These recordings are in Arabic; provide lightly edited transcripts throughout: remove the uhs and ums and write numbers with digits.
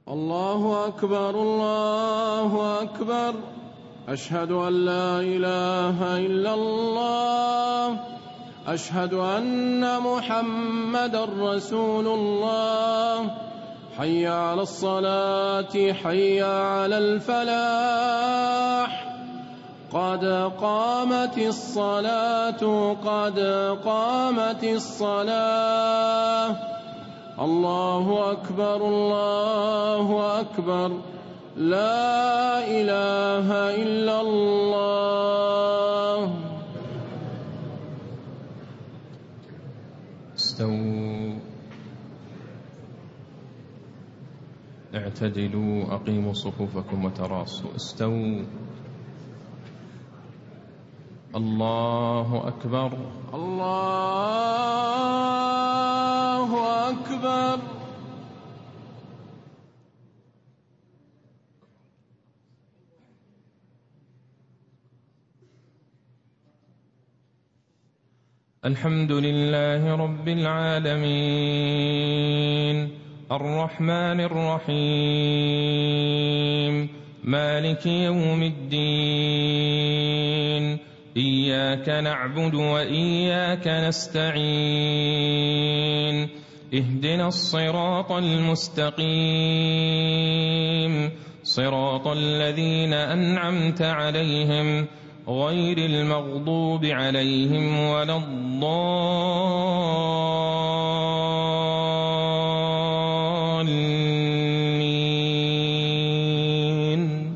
الله أكبر الله أكبر. أشهد أن لا إله إلا الله. أشهد أن محمدا رسول الله. حي على الصلاة حي على الفلاح. قد قامت الصلاة قد قامت الصلاة. الله أكبر الله أكبر. لا إله إلا الله. استووا، اعتدلوا، أقيموا صفوفكم وتراصوا. استووا. الله أكبر الله أكبر. الحمد لله رب العالمين، الرحمن الرحيم، مالك يوم الدين. إياك نعبد وإياك نستعين. اهدنا الصراط المستقيم، صراط الذين أنعمت عليهم غير المغضوب عليهم ولا الضالين.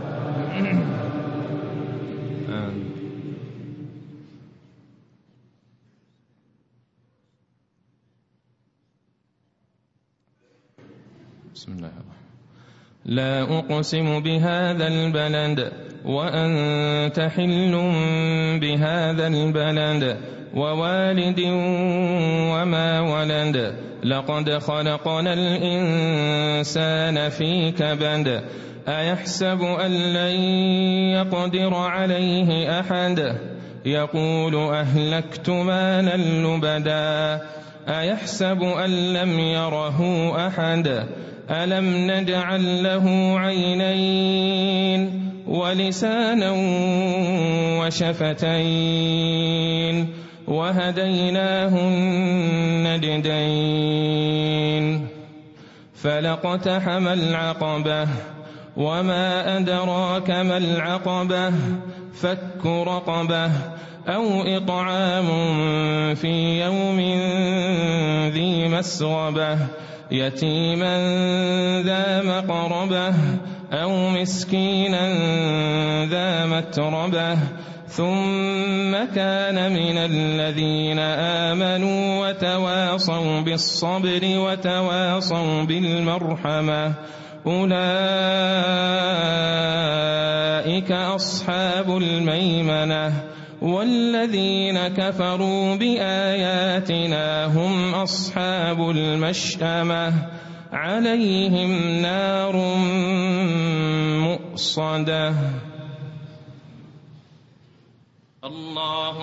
بسم الله الرحمن الرحيم. لا أقسم بهذا البلد وأنت حل بهذا البلد ووالد وما ولد. لقد خلقنا الإنسان في كبد. أيحسب أن لن يقدر عليه أحد. يقول أهلكت مالا لبدا. أيحسب أن لم يره أحد. ألم نجعل له عينين ولسانا وشفتين وهديناه النجدين. فلاقتحم العقبة وما أدراك ما العقبة. فك رقبة أو إطعام في يوم ذي مسغبة يتيما ذا مقربة أو مسكينا ذا متربة. ثم كان من الذين آمنوا وتواصوا بالصبر وتواصوا بالمرحمة. أولئك أصحاب الميمنة. والذين كفروا بآياتنا هم أصحاب المشأمة. عليهم نار مؤصدة. الله